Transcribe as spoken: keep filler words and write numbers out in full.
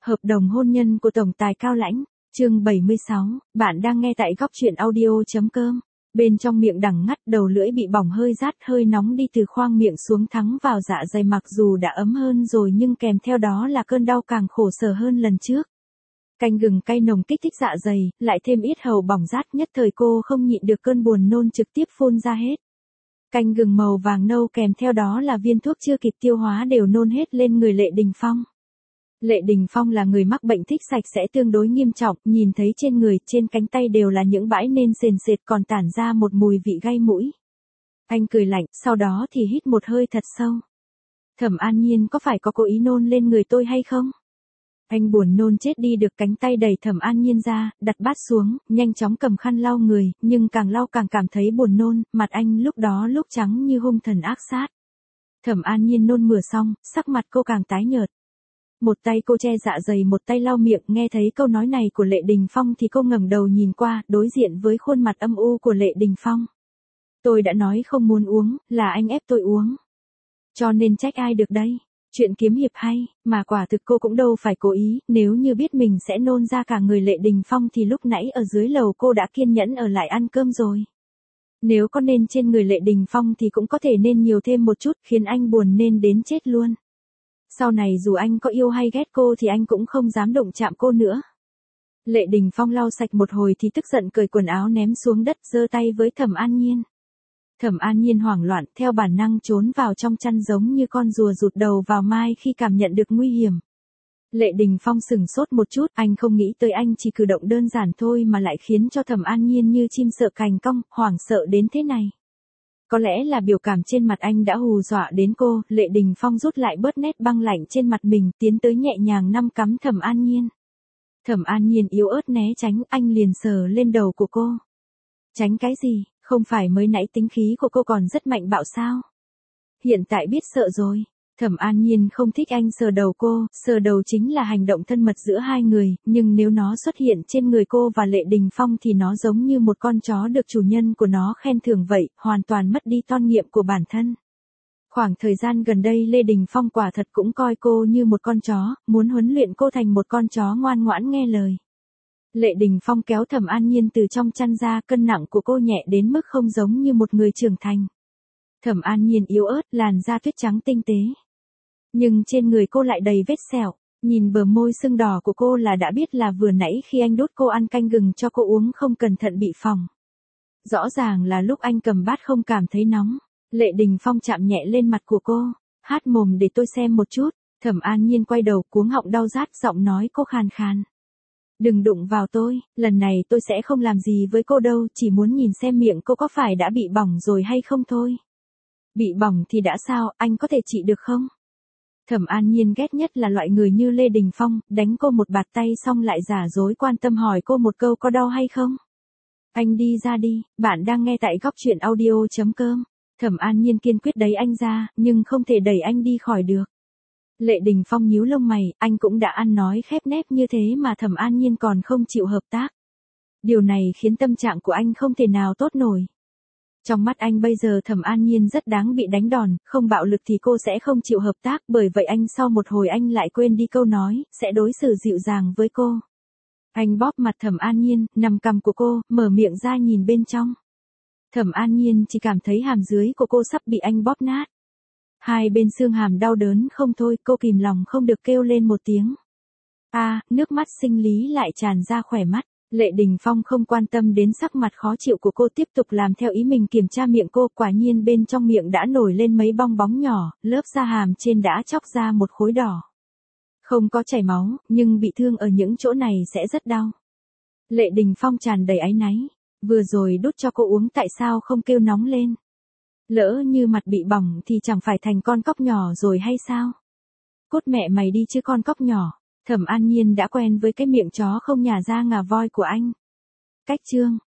Hợp đồng hôn nhân của tổng tài Cao Lãnh, chương bảy mươi sáu, bạn đang nghe tại góc truyện audio.com. Bên trong miệng đắng ngắt, đầu lưỡi bị bỏng hơi rát, hơi nóng đi từ khoang miệng xuống thắng vào dạ dày, mặc dù đã ấm hơn rồi nhưng kèm theo đó là cơn đau càng khổ sở hơn lần trước. Canh gừng cay nồng kích thích dạ dày, lại thêm ít hầu bỏng rát, nhất thời cô không nhịn được cơn buồn nôn trực tiếp phun ra hết. Canh gừng màu vàng nâu kèm theo đó là viên thuốc chưa kịp tiêu hóa đều nôn hết lên người Lệ Đình Phong. Lệ Đình Phong là người mắc bệnh thích sạch sẽ tương đối nghiêm trọng, nhìn thấy trên người, trên cánh tay đều là những bãi nên sền sệt còn tản ra một mùi vị gai mũi. Anh cười lạnh, sau đó thì hít một hơi thật sâu. Thẩm An Nhiên có phải có cố ý nôn lên người tôi hay không? Anh buồn nôn chết đi được, cánh tay đẩy Thẩm An Nhiên ra, đặt bát xuống, nhanh chóng cầm khăn lau người, nhưng càng lau càng cảm thấy buồn nôn, mặt anh lúc đó lúc trắng như hung thần ác sát. Thẩm An Nhiên nôn mửa xong, sắc mặt cô càng tái nhợt. Một tay cô che dạ dày, một tay lau miệng, nghe thấy câu nói này của Lệ Đình Phong thì cô ngẩng đầu nhìn qua, đối diện với khuôn mặt âm u của Lệ Đình Phong. Tôi đã nói không muốn uống, là anh ép tôi uống. Cho nên trách ai được đây? Chuyện kiếm hiệp hay, mà quả thực cô cũng đâu phải cố ý, nếu như biết mình sẽ nôn ra cả người Lệ Đình Phong thì lúc nãy ở dưới lầu cô đã kiên nhẫn ở lại ăn cơm rồi. Nếu có nên trên người Lệ Đình Phong thì cũng có thể nên nhiều thêm một chút, khiến anh buồn nên đến chết luôn. Sau này dù anh có yêu hay ghét cô thì anh cũng không dám động chạm cô nữa. Lệ Đình Phong lau sạch một hồi thì tức giận cởi quần áo ném xuống đất, giơ tay với Thẩm An Nhiên. Thẩm An Nhiên hoảng loạn, theo bản năng trốn vào trong chăn giống như con rùa rụt đầu vào mai khi cảm nhận được nguy hiểm. Lệ Đình Phong sừng sốt một chút, anh không nghĩ tới anh chỉ cử động đơn giản thôi mà lại khiến cho Thẩm An Nhiên như chim sợ cành cong, hoảng sợ đến thế này. Có lẽ là biểu cảm trên mặt anh đã hù dọa đến cô, Lệ Đình Phong rút lại bớt nét băng lạnh trên mặt mình, tiến tới nhẹ nhàng nắm cắm Thẩm An Nhiên. Thẩm An Nhiên yếu ớt né tránh, anh liền sờ lên đầu của cô. Tránh cái gì, không phải mới nãy tính khí của cô còn rất mạnh bạo sao? Hiện tại biết sợ rồi. Thẩm An Nhiên không thích anh sờ đầu cô, sờ đầu chính là hành động thân mật giữa hai người, nhưng nếu nó xuất hiện trên người cô và Lệ Đình Phong thì nó giống như một con chó được chủ nhân của nó khen thưởng vậy, hoàn toàn mất đi tôn nghiêm của bản thân. Khoảng thời gian gần đây Lệ Đình Phong quả thật cũng coi cô như một con chó, muốn huấn luyện cô thành một con chó ngoan ngoãn nghe lời. Lệ Đình Phong kéo Thẩm An Nhiên từ trong chăn ra, cân nặng của cô nhẹ đến mức không giống như một người trưởng thành. Thẩm An Nhiên yếu ớt, làn da tuyết trắng tinh tế. Nhưng trên người cô lại đầy vết sẹo, nhìn bờ môi sưng đỏ của cô là đã biết là vừa nãy khi anh đút cô ăn canh gừng cho cô uống không cẩn thận bị phỏng. Rõ ràng là lúc anh cầm bát không cảm thấy nóng. Lệ Đình Phong chạm nhẹ lên mặt của cô, hát mồm để tôi xem một chút. Thẩm An Nhiên quay đầu, cuống họng đau rát, giọng nói cô khàn khàn. Đừng đụng vào tôi, lần này tôi sẽ không làm gì với cô đâu, chỉ muốn nhìn xem miệng cô có phải đã bị bỏng rồi hay không thôi. Bị bỏng thì đã sao, anh có thể trị được không? Thẩm An Nhiên ghét nhất là loại người như Lệ Đình Phong, đánh cô một bạt tay xong lại giả dối quan tâm hỏi cô một câu có đau hay không. Anh đi ra đi, bạn đang nghe tại góc truyện audio.com. Thẩm An Nhiên kiên quyết đẩy anh ra, nhưng không thể đẩy anh đi khỏi được. Lệ Đình Phong nhíu lông mày, anh cũng đã ăn nói khép nép như thế mà Thẩm An Nhiên còn không chịu hợp tác. Điều này khiến tâm trạng của anh không thể nào tốt nổi. Trong mắt anh bây giờ Thẩm An Nhiên rất đáng bị đánh đòn, không bạo lực thì cô sẽ không chịu hợp tác, bởi vậy anh sau một hồi anh lại quên đi câu nói, sẽ đối xử dịu dàng với cô. Anh bóp mặt Thẩm An Nhiên, nằm cằm của cô, mở miệng ra nhìn bên trong. Thẩm An Nhiên chỉ cảm thấy hàm dưới của cô sắp bị anh bóp nát. Hai bên xương hàm đau đớn không thôi, cô kìm lòng không được kêu lên một tiếng. A, à, nước mắt sinh lý lại tràn ra khỏe mắt. Lệ Đình Phong không quan tâm đến sắc mặt khó chịu của cô, tiếp tục làm theo ý mình kiểm tra miệng cô, quả nhiên bên trong miệng đã nổi lên mấy bong bóng nhỏ, lớp da hàm trên đã chóc ra một khối đỏ. Không có chảy máu, nhưng bị thương ở những chỗ này sẽ rất đau. Lệ Đình Phong tràn đầy áy náy, vừa rồi đút cho cô uống tại sao không kêu nóng lên? Lỡ như mặt bị bỏng thì chẳng phải thành con cóc nhỏ rồi hay sao? Cút mẹ mày đi chứ con cóc nhỏ. Thẩm An Nhiên đã quen với cái miệng chó không nhả ra ngà voi của anh. Cách chương.